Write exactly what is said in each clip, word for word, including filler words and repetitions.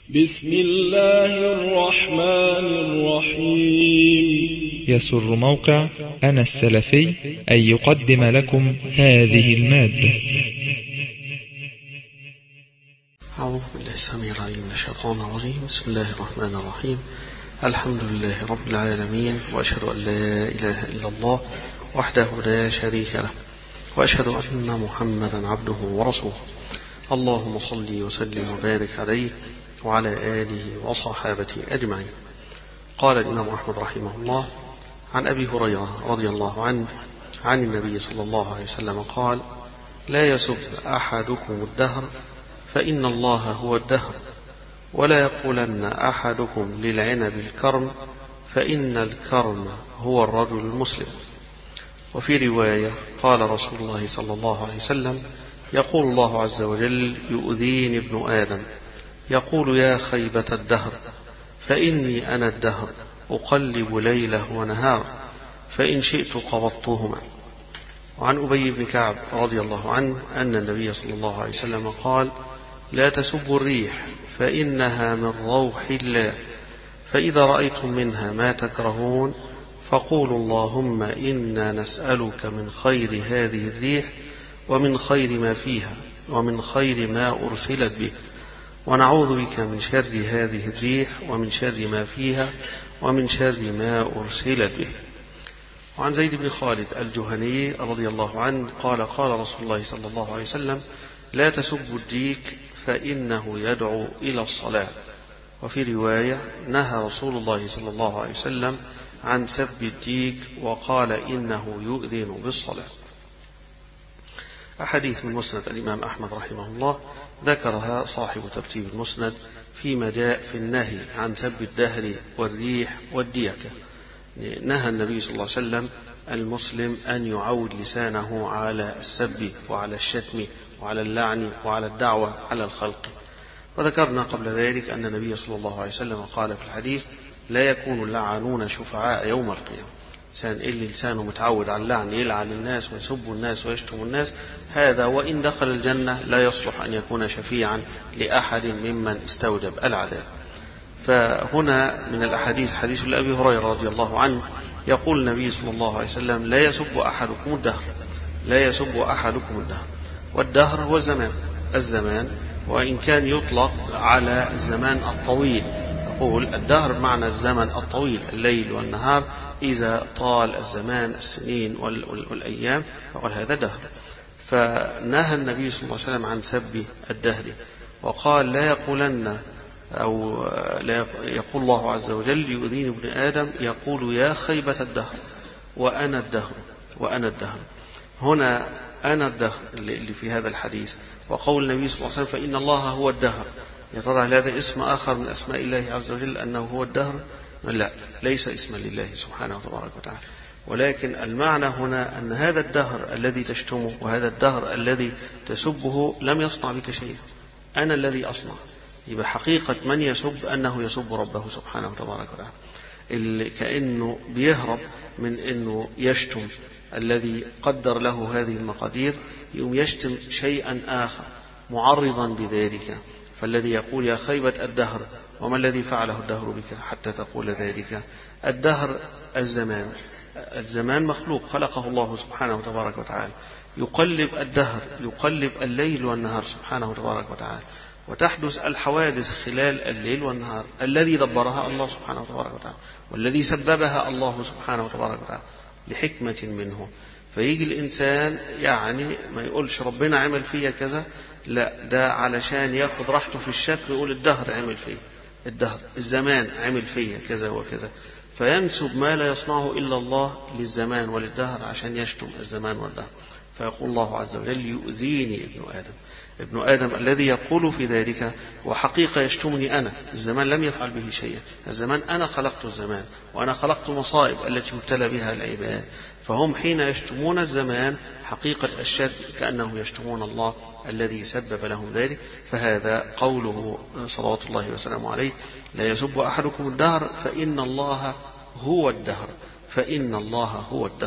بسم الله الرحمن الرحيم. يسر موقع أنا السلفي أن يقدم لكم هذه المادة. أعوذ بالله السميع العليم من الشيطان الرجيم. بسم الله الرحمن الرحيم. الحمد لله رب العالمين، وأشهد أن لا إله إلا الله وحده لا شريك له، وأشهد أن محمدا عبده ورسوله. اللهم صل وسلم وبارك عليه وعلى آله وصحابته أجمعين. قال الإمام أحمد رحمه الله عن أبي هريرة رضي الله عنه عن النبي صلى الله عليه وسلم قال: لا يسب أحدكم الدهر فإن الله هو الدهر، ولا يقولن أحدكم للعنب الكرم فإن الكرم هو الرجل المسلم. وفي رواية قال رسول الله صلى الله عليه وسلم: يقول الله عز وجل: يؤذيني ابن آدم يقول يا خيبة الدهر، فإني أنا الدهر أقلب ليله ونهاره، فإن شئت قبضتهما. وعن أبي بن كعب رضي الله عنه أن النبي صلى الله عليه وسلم قال: لا تسبوا الريح فإنها من روح الله، فإذا رأيتم منها ما تكرهون فقولوا اللهم إنا نسألك من خير هذه الريح ومن خير ما فيها ومن خير ما أرسلت به، ونعوذ بك من شر هذه الريح ومن شر ما فيها ومن شر ما أرسلت به. وعن زيد بن خالد الجهني رضي الله عنه قال: قال رسول الله صلى الله عليه وسلم: لا تسبوا الديك فإنه يدعو إلى الصلاة. وفي رواية نهى رسول الله صلى الله عليه وسلم عن سب الديك وقال إنه يؤذن بالصلاة. أحاديث من مسند الإمام أحمد رحمه الله ذكرها صاحب ترتيب المسند فيما جاء في النهي عن سب الدهر والريح والديكة. نهى النبي صلى الله عليه وسلم المسلم أن يعود لسانه على السب وعلى الشتم وعلى اللعن وعلى الدعوة على الخلق. وذكرنا قبل ذلك أن النبي صلى الله عليه وسلم قال في الحديث: لا يكون اللعانون شفعاء يوم القيامة. إنسان اللي لسانه متعود على اللعن يلعن الناس ويسب الناس ويشتم الناس، هذا وإن دخل الجنة لا يصلح أن يكون شفيعا لأحد ممن استوجب العذاب. فهنا من الأحاديث حديث لأبي هريرة رضي الله عنه يقول النبي صلى الله عليه وسلم: لا يسب أحدكم الدهر، لا يسب أحدكم الدهر. والدهر هو الزمان، الزمان وإن كان يطلق على الزمان الطويل، يقول الدهر معنى الزمن الطويل، الليل والنهار، إذا طال الزمان السنين والأيام فقال هذا دهر. فنهى النبي صلى الله عليه وسلم عن سب الدهر، وقال: لا يقولن أو لا يقول الله عز وجل: يؤذيني ابن آدم يقول يا خيبة الدهر وأنا الدهر وأنا الدهر. هنا أنا الدهر اللي في هذا الحديث، وقول النبي صلى الله عليه وسلم: فإن الله هو الدهر. يا ترى هذا اسم آخر من أسماء الله عز وجل أنه هو الدهر؟ لا، ليس اسما لله سبحانه وتبارك وتعالى، ولكن المعنى هنا أن هذا الدهر الذي تشتمه وهذا الدهر الذي تسبه لم يصنع بك شيء، أنا الذي أصنع. يبقى حقيقة من يسب أنه يسب ربه سبحانه وتبارك وتعالى، اللي كأنه بيهرب من أنه يشتم الذي قدر له هذه المقادير، يوم يشتم شيئا آخر معرضا بذلك. فالذي يقول يا خيبة الدهر، وما الذي فعله الدهر بك حتى تقول ذلك؟ الدهر الزمان، الزمان مخلوق خلقه الله سبحانه وتبارك وتعالى، يقلب الدهر، يقلب الليل والنهار سبحانه وتبارك وتعالى، وتحدث الحوادث خلال الليل والنهار. الذي دبرها الله سبحانه وتبارك وتعالى، والذي سببها الله سبحانه وتبارك وتعالى لحكمة منه. فيجي الإنسان يعني ما يقولش ربنا عمل فيا كذا، لا، ده علشان ياخد راحته في الشك يقول الدهر عمل فيا، الدهر الزمان عمل فيا كذا وكذا، فينسب ما لا يصنعه إلا الله للزمان وللدهر عشان يشتم الزمان والدهر. فيقول الله عز وجل: يؤذيني ابن آدم. ابن آدم الذي يقول في ذلك وحقيقة يشتمني أنا، الزمان لم يفعل به شيئا، الزمان أنا خلقت الزمان، وأنا خلقت مصائب التي ابتلى بها العباد. فهم حين يشتمون الزمان حقيقة الشرك كأنه يشتمون الله الذي سبب لهم ذلك. فهذا قوله صلوات الله وسلامه عليه: لا يسب أحدكم الدهر فإن الله هو الدهر، فإن الله هو الدهر.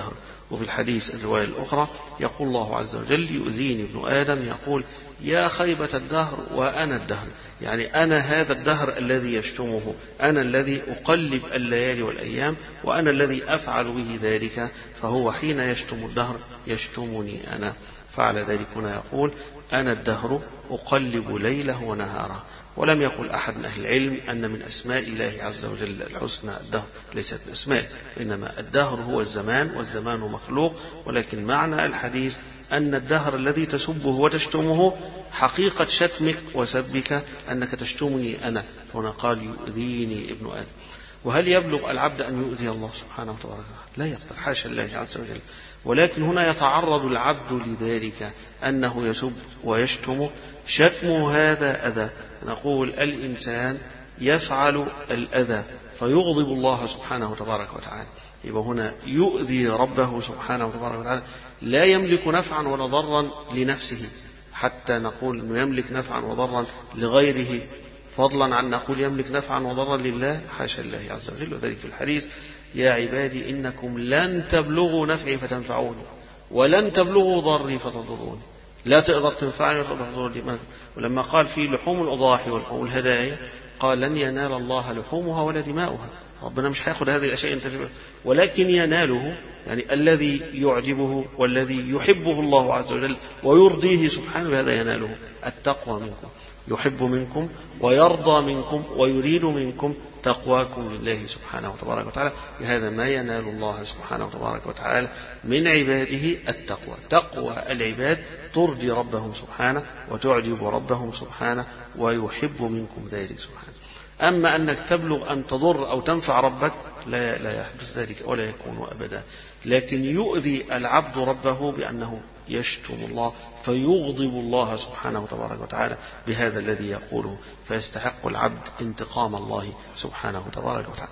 وفي الحديث الرواية الأخرى يقول الله عز وجل: يؤذيني ابن آدم، يقول: يا خيبة الدهر وأنا الدهر، يعني أنا هذا الدهر الذي يشتمه، أنا الذي أقلب الليالي والأيام، وأنا الذي أفعل به ذلك، فهو حين يشتم الدهر يشتمني أنا. فعلى ذلك هنا يقول: أنا الدهر أقلب ليله ونهاره. ولم يقل أحد من أهل العلم أن من أسماء الله عز وجل الحسنى الدهر، ليست من أسماء، إنما الدهر هو الزمان، والزمان مخلوق، ولكن معنى الحديث أن الدهر الذي تسبه وتشتمه حقيقة شتمك وسبك أنك تشتمني أنا. فهنا قال: يؤذيني ابن آدم. وهل يبلغ العبد أن يؤذي الله سبحانه وتعالى؟ لا يقدر، حاشا الله عز وجل. ولكن هنا يتعرض العبد لذلك، أنه يسب ويشتم. شتمه هذا أذى. نقول الإنسان يفعل الأذى فيغضب الله سبحانه وتبارك وتعالى. يبقى هنا يؤذي ربه سبحانه وتبارك وتعالى، لا يملك نفعا ولا ضرا لنفسه، حتى نقول أنه يملك نفعا وضرا لغيره، فضلا عن نقول يملك نفعا وضرا لله، حاشا الله عز وجل. وذلك في الحديث: يا عبادي إنكم لن تبلغوا نفعي فتنفعوني، ولن تبلغوا ضري فتضروني. لا تقدر تنفعني ولا تقدر تضرني. ولما قال في لحوم الأضاحي ولحوم الهدايا قال: لن ينال الله لحومها ولا دماؤها. ربنا مش هياخد هذه الأشياء انت، ولكن يناله، يعني الذي يعجبه والذي يحبه الله عز وجل ويرضيه سبحانه، بهذا يناله التقوى منكم، يحب منكم ويرضى منكم ويريد منكم تقواكم لله سبحانه وتبارك وتعالى. بهذا ما ينال الله سبحانه وتبارك وتعالى من عباده التقوى. تقوى العباد ترضي ربهم سبحانه وتعجب ربهم سبحانه ويحب منكم ذلك سبحانه. أما أنك تبلغ أن تضر أو تنفع ربك لا, لا يحدث ذلك ولا يكون أبدا. لكن يؤذي العبد ربه بأنه يشتم الله فيغضب الله سبحانه وتبارك وتعالى بهذا الذي يقوله، فيستحق العبد انتقام الله سبحانه وتبارك وتعالى.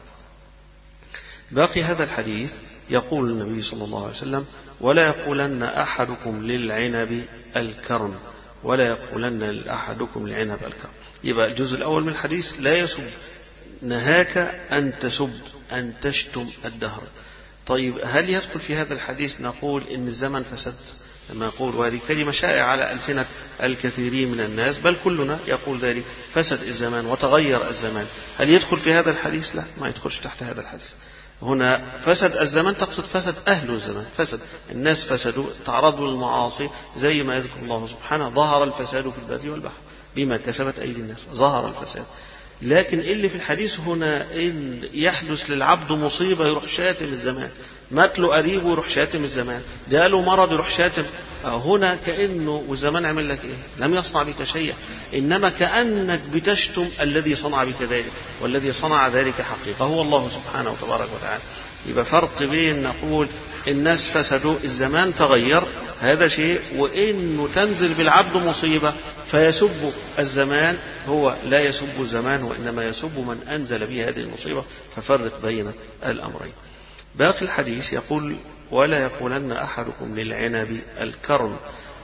باقي هذا الحديث يقول النبي صلى الله عليه وسلم: ولا يقولن أحدكم للعنب الكرم، ولا يقولن أحدكم للعنب الكرم. يبقى الجزء الأول من الحديث لا يسب، نهاك أن تسب، أن تشتم الدهر. طيب هل يدخل في هذا الحديث نقول إن الزمن فسد؟ لما يقول، وهذه كلمة شائعة على ألسنة الكثيرين من الناس، بل كلنا يقول ذلك: فسد الزمان وتغير الزمان. هل يدخل في هذا الحديث؟ لا، ما يدخلش تحت هذا الحديث. هنا فسد الزمان تقصد فسد أهل الزمان، فسد الناس، فسدوا، تعرضوا للمعاصي، زي ما يذكر الله سبحانه: ظهر الفساد في البر والبحر بما كسبت أيدي الناس، ظهر الفساد. لكن اللي في الحديث هنا إن يحدث للعبد مصيبة يروح شاتم الزمان، مات له قريبه يروح شاتم الزمان، جاله مرض يروح شاتم. هنا كأنه والزمان عمل لك إيه؟ لم يصنع بك شيئا، إنما كأنك بتشتم الذي صنع بك ذلك، والذي صنع ذلك حقيقة هو الله سبحانه وتبارك وتعالى. يبقى فرق بين نقول الناس فسدوا، الزمان تغير، هذا شيء، وإنه تنزل بالعبد مصيبة فيسب الزمان، هو لا يسب الزمان وإنما يسب من أنزل به هذه المصيبة. ففرق بين الأمرين. باقي الحديث يقول: ولا يقولن أحدكم للعنب الكرم،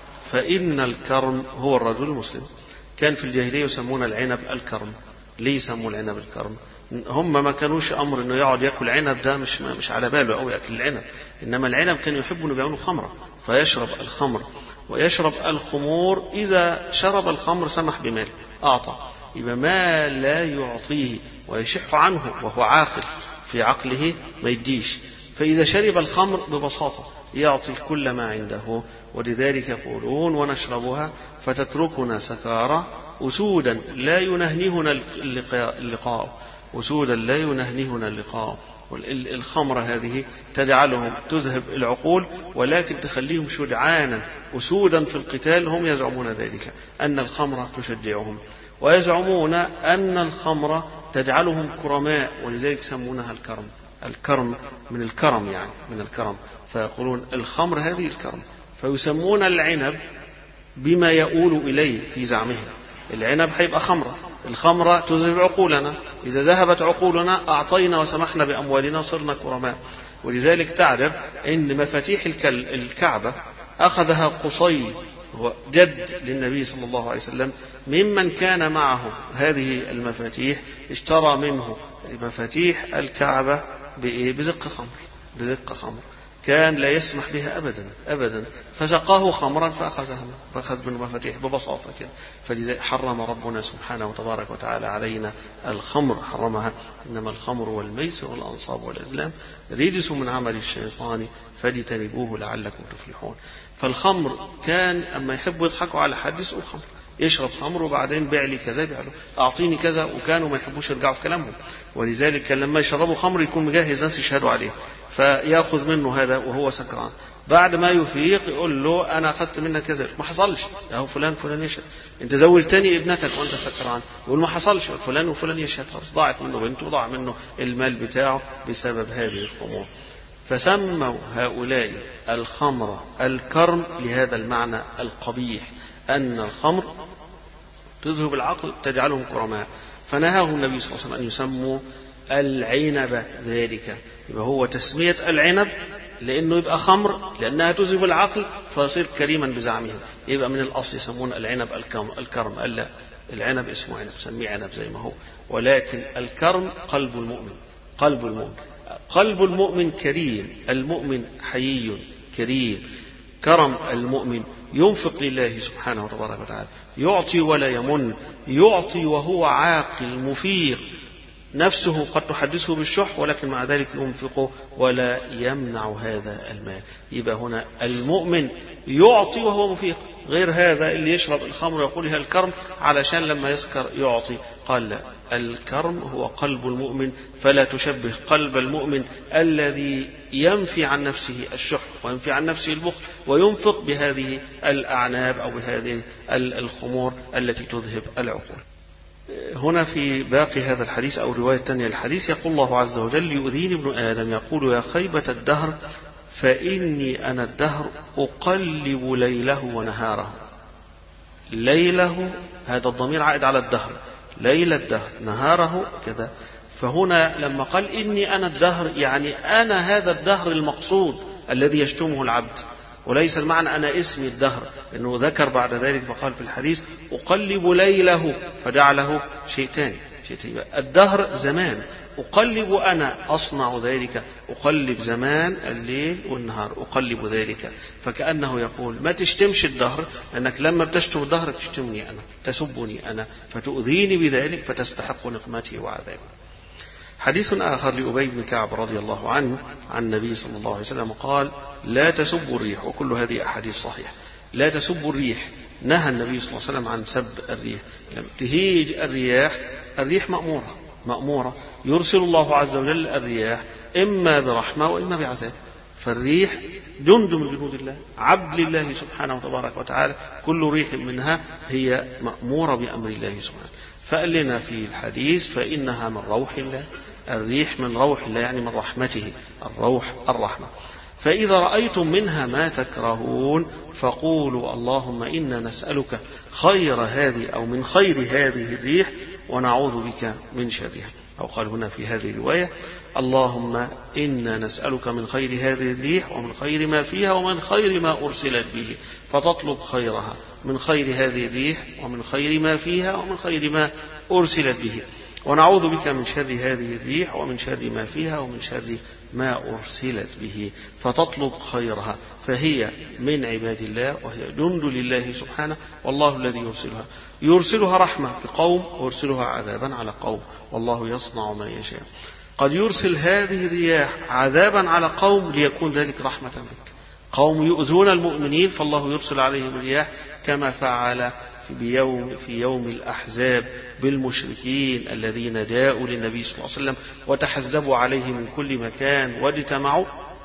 فإن الكرم هو الرجل المسلم. كان في الجاهلية يسمون العنب الكرم. ليه يسموا العنب الكرم؟ هم ما كانوش أمر إنه يقعد يأكل عنب، ده مش مش على باله أو يأكل العنب، إنما العنب كانوا يحبوا إنه بيعملوا خمرة، فيشرب الخمر ويشرب الخمور. إذا شرب الخمر سمح بمال أعطى، يبقى ما لا يعطيه ويشح عنه وهو عاقل في عقله ما يديش. فإذا شرب الخمر ببساطة يعطي كل ما عنده. ولذلك يقولون: ونشربها فتتركنا سكارى أسودا لا ينهنهنا اللقاء، أسودا لا ينهنهنا اللقاء. الخمرة هذه تجعلهم تذهب العقول، ولكن تخليهم شجعانا أسودا في القتال. هم يزعمون ذلك، أن الخمرة تشجعهم، ويزعمون أن الخمرة تجعلهم كرماء، ولذلك يسمونها الكرم. الكرم من الكرم، يعني من الكرم، فيقولون الخمر هذه الكرم. فيسمون العنب بما يؤول إليه في زعمهم. العنب هيبقى خمرة، الخمرة تذهب عقولنا، إذا ذهبت عقولنا أعطينا وسمحنا بأموالنا صرنا كرماء. ولذلك تعرف أن مفاتيح الكعبة أخذها قصي، هو جد للنبي صلى الله عليه وسلم، ممن كان معه هذه المفاتيح، اشترى منه مفاتيح الكعبة بزق خمر، بزق خمر. كان لا يسمح بها أبدا أبدا، فسقاه خمرا فأخذها فأخذ من مفاتيح ببساطة كده. فلذلك حرم ربنا سبحانه وتبارك وتعالى علينا الخمر، حرمها: إنما الخمر والميسر والأنصاب والأزلام رجس من عمل الشيطان فاجتنبوه لعلكم تفلحون. فالخمر كان أما يحبوا يضحكوا على حد يسقوا خمر، يشرب خمر وبعدين بيع لي كذا، بيع له أعطيني كذا، وكانوا ما يحبوش يرجعوا في كلامهم. ولذلك كان لما يشربوا خمر يكون مجهز ناس يشهدوا عليه، فيأخذ منه هذا وهو سكران. بعد ما يفيق يقول له: أنا أخذت منك كذا. ما حصلش. أهو فلان فلان يشهد. أنت زوجتني ابنتك وأنت سكران. يقول: ما حصلش. فلان وفلان يشهد. خلاص ضاعت منه بنته وضاع منه المال بتاعه بسبب هذه الخمور. فسموا هؤلاء الخمر الكرم لهذا المعنى القبيح، أن الخمر تذهب العقل تجعلهم كرماء. فنهاهم النبي صلى الله عليه وسلم أن يسموا العنب ذلك. يبقى هو تسمية العنب لأنه يبقى خمر، لأنها تذهب العقل فيصير كريما بزعمهم. يبقى من الأصل يسمون العنب الكرم. ألا العنب اسمه عنب، سميه عنب زي ما هو، ولكن الكرم قلب المؤمن. قلب المؤمن قلب المؤمن كريم، المؤمن حيي كريم. كرم المؤمن ينفق لله سبحانه وتبارك وتعالى، يعطي ولا يمن، يعطي وهو عاقل مفيق، نفسه قد تحدثه بالشح ولكن مع ذلك ينفقه ولا يمنع هذا المال. يبقى هنا المؤمن يعطي وهو مفيق، غير هذا اللي يشرب الخمر ويقول هي الكرم علشان لما يسكر يعطي. قال لا، الكرم هو قلب المؤمن، فلا تشبه قلب المؤمن الذي ينفي عن نفسه الشح وينفي عن نفسه البخل وينفق بهذه الأعناب أو بهذه الخمور التي تذهب العقول. هنا في باقي هذا الحديث أو رواية تانية الحديث يقول الله عز وجل: يؤذيني ابن آدم يقول يا خيبة الدهر فإني أنا الدهر أقلب ليله ونهاره. ليله هذا الضمير عائد على الدهر، ليل الدهر، نهاره كذا. فهنا لما قال إني أنا الدهر يعني أنا هذا الدهر المقصود الذي يشتمه العبد، وليس المعنى أنا اسمي الدهر، لأنه ذكر بعد ذلك فقال في الحديث أقلب ليله فجعله شيء تاني. الدهر زمان، أقلب أنا أصنع ذلك، أقلب زمان الليل والنهار، أقلب ذلك. فكأنه يقول ما تشتمش الدهر، لأنك لما بتشتم الدهر تشتمني أنا، تسبني أنا، فتؤذيني بذلك فتستحق نقمتي وعذابي. حديث آخر لأبي بن كعب رضي الله عنه عن النبي صلى الله عليه وسلم قال: لا تسبوا الريح. وكل هذه أحاديث صحيحة. لا تسبوا الريح، نهى النبي صلى الله عليه وسلم عن سب الريح. لما تهيج الرياح، الريح مأمورة مأمورة يرسل الله عز وجل الرياح إما برحمة وإما بعذاب. فالريح جند من جنود الله، عبد لله سبحانه وتبارك وتعالى، كل ريح منها هي مأمورة بأمر الله سبحانه. فقال لنا في الحديث فإنها من روح الله. الريح من روح الله يعني من رحمته، الروح الرحمة. فإذا رأيتم منها ما تكرهون فقولوا اللهم إنا نسألك خير هذه أو من خير هذه الريح ونعوذ بك من شرها. أو قال هنا في هذه الرواية اللهم إنا نسألك من خير هذه الريح ومن خير ما فيها ومن خير ما أرسلت به، فتطلب خيرها من خير هذه الريح ومن خير ما فيها ومن خير ما أرسلت به، ونعوذ بك من شر هذه الريح ومن شر ما فيها ومن شر ما أرسلت به، فتطلب خيرها. فهي من عباد الله وهي جند لله سبحانه، والله الذي يرسلها يرسلها رحمة لقوم ويرسلها عذابا على قوم، والله يصنع ما يشاء. قد يرسل هذه الرياح عذابا على قوم ليكون ذلك رحمة بك. قوم يؤذون المؤمنين فالله يرسل عليهم الرياح كما فعل في بيوم في يوم الأحزاب بالمشركين الذين جاءوا للنبي صلى الله عليه وسلم وتحزبوا عليه من كل مكان واجتمعوا،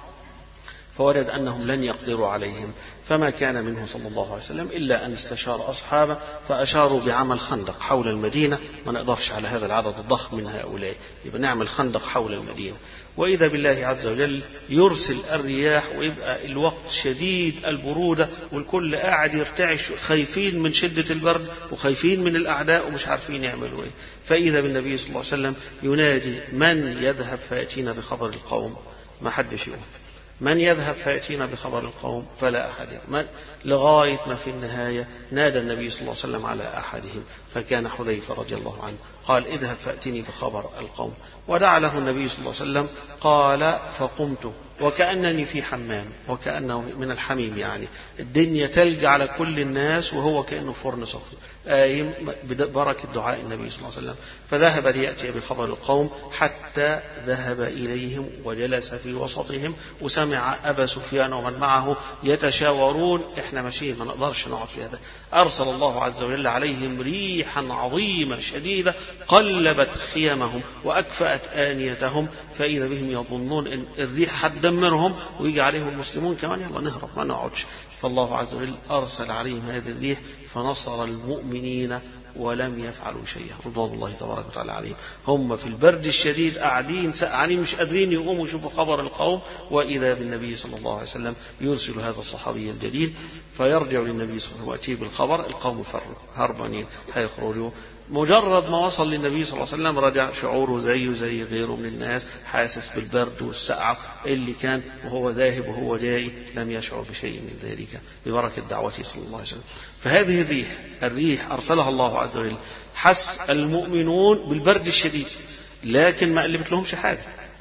فوجد أنهم لن يقدروا عليهم، فما كان منه صلى الله عليه وسلم إلا أن استشار أصحابه فأشاروا بعمل خندق حول المدينة. ما نقدرش على هذا العدد الضخم من هؤلاء، يبقى نعمل خندق حول المدينة. وإذا بالله عز وجل يرسل الرياح ويبقى الوقت شديد البرودة والكل قاعد يرتعش، خايفين من شدة البرد وخايفين من الأعداء ومش عارفين يعملوا إيه. فإذا بالنبي صلى الله عليه وسلم ينادي من يذهب فيأتينا بخبر القوم، ما حدش يقول من يذهب فيأتينا بخبر القوم، فلا أحد من لغاية ما في النهاية نادى النبي صلى الله عليه وسلم على أحدهم فكان حذيفة رضي الله عنه قال اذهب فأتني بخبر القوم، ودعا له النبي صلى الله عليه وسلم. قال فقمت وكأنني في حمام، وكأنه من الحميم، يعني الدنيا تلج على كل الناس وهو كأنه فرن سخن، آيم ببركة دعاء النبي صلى الله عليه وسلم. فذهب ليأتي بخبر القوم حتى ذهب إليهم وجلس في وسطهم، وسمع أبا سفيان ومن معه يتشاورون احنا ماشيين ما نقدرش نقعد في هذا. أرسل الله عز وجل عليهم ريحا عظيمة شديدة قلبت خيامهم وأكفأت آنيتهم، فإذا بهم يظنون إن الريح هتدمرهم ويجي عليهم المسلمون كمان، يلا نهرب ما نقعدش. فالله عز وجل أرسل عليهم هذه الريح فنصر المؤمنين ولم يفعلوا شيئا، رضوان الله تبارك وتعالى عليهم. هم في البرد الشديد قاعدين سقعانين مش قادرين يقوموا يشوفوا خبر القوم، وإذا بالنبي صلى الله عليه وسلم يرسل هذا الصحابي الجليل فيرجع للنبي صلى الله عليه وسلم ويأتيه بالخبر. القوم فروا هربانين هيخرجوا. مجرد ما وصل للنبي صلى الله عليه وسلم رجع شعوره زيه زي غيره من الناس، حاسس بالبرد والسقعة اللي كان وهو ذاهب وهو جاي لم يشعر بشيء من ذلك ببركة دعوته صلى الله عليه وسلم. فهذه الريح الريح أرسلها الله عز وجل، حس المؤمنون بالبرد الشديد لكن ما قلبت لهمش حاجة.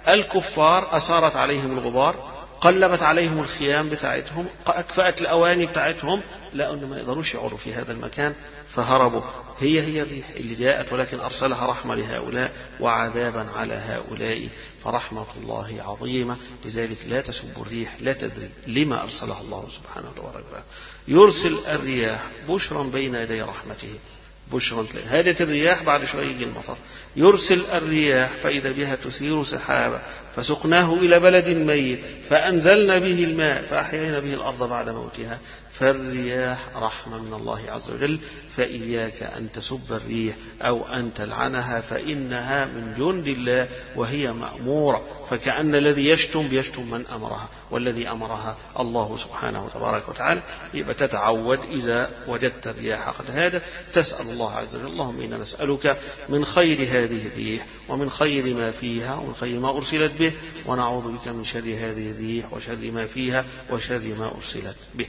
الكفار أثارت عليهم الغبار، قلبت عليهم الخيام بتاعتهم، أكفأت الأواني بتاعتهم، لأن ما يقدروش يقعدوا في هذا المكان فهربوا. هي هي الريح اللي جاءت، ولكن أرسلها رحمة لهؤلاء وعذابا على هؤلاء، فرحمة الله عظيمة. لذلك لا تسبوا الريح، لا تدري لما أرسلها الله سبحانه وتعالى. يرسل الرياح بشرا بين يدي رحمته، بشرا هادت الرياح بعد شوية يجي المطر. يرسل الرياح فإذا بها تثير سحابا فسقناه إلى بلد ميت فأنزلنا به الماء فأحيينا به الأرض بعد موتها. فالرياح رحمة من الله عز وجل، فإياك أن تسب الريح أو أن تلعنها، فإنها من جند الله وهي مأمورة. فكأن الذي يشتم بيشتم من أمرها، والذي أمرها الله سبحانه وتبارك وتعالى. يبقى تتعود إذا وجدت الرياح قد هادت تسأل الله عز وجل اللهم إنا نسألك من خير هذه الريح ومن خير ما فيها ومن خير ما أرسلت به، ونعوذ بك من شر هذه الريح وشر ما فيها وشر ما أرسلت به.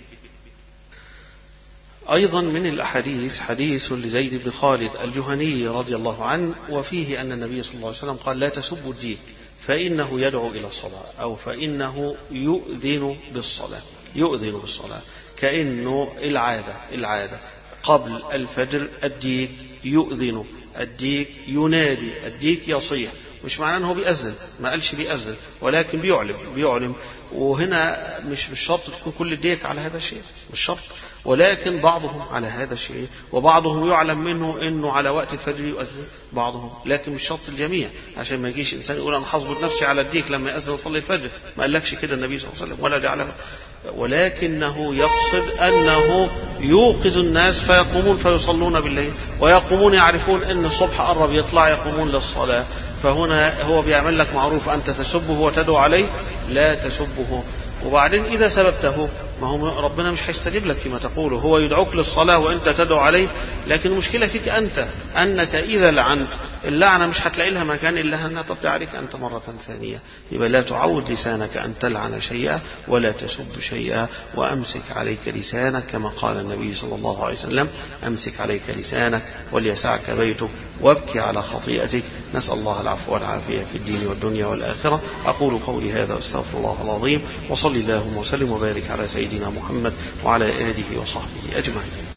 أيضا من الأحاديث حديث لزيد بن خالد الجهني رضي الله عنه، وفيه أن النبي صلى الله عليه وسلم قال لا تسبوا الديك فإنه يدعو إلى الصلاة، أو فإنه يؤذن بالصلاة. يؤذن بالصلاة كأنه العادة العادة قبل الفجر الديك يؤذن، الديك ينادي، الديك يصيح. مش معناه أنه بيأذن، ما قالش بيأذن، ولكن بيعلم بيعلم وهنا مش بالشرط تكون كل الديك على هذا الشيء، مش شرط، ولكن بعضهم على هذا الشيء، وبعضهم يعلم منه انه على وقت الفجر يؤذن بعضهم، لكن مش شرط الجميع، عشان ما يجيش انسان يقول انا حظبط نفسي على الديك لما يأذن اصلي الفجر. ما قالكش كده النبي صلى الله عليه وسلم ولا جعله، ولكنه يقصد انه يوقظ الناس فيقومون فيصلون بالليل، ويقومون يعرفون ان الصبح قرب يطلع يقومون للصلاة. فهنا هو بيعمل لك معروف، أنت تسبه وتدعو عليه لا تسبه. وبعدين إذا سببته ما هو ربنا مش هيستجيب لك فيما تقوله، هو يدعوك للصلاة وأنت تدعو عليه، لكن المشكلة فيك أنت أنك إذا لعنت اللعنة مش هتلاقي لها مكان إلا أنها تطلع عليك أنت مرة ثانية. يبقى لا تعود لسانك أن تلعن شيئا ولا تسب شيئا، وأمسك عليك لسانك كما قال النبي صلى الله عليه وسلم أمسك عليك لسانك وليسعك بيتك وابكي على خطيئتك. نسأل الله العفو والعافية في الدين والدنيا والآخرة. أقول قولي هذا واستغفر الله العظيم، وصلي اللهم وسلم وبارك على سيدنا محمد وعلى آله وصحبه أجمعين.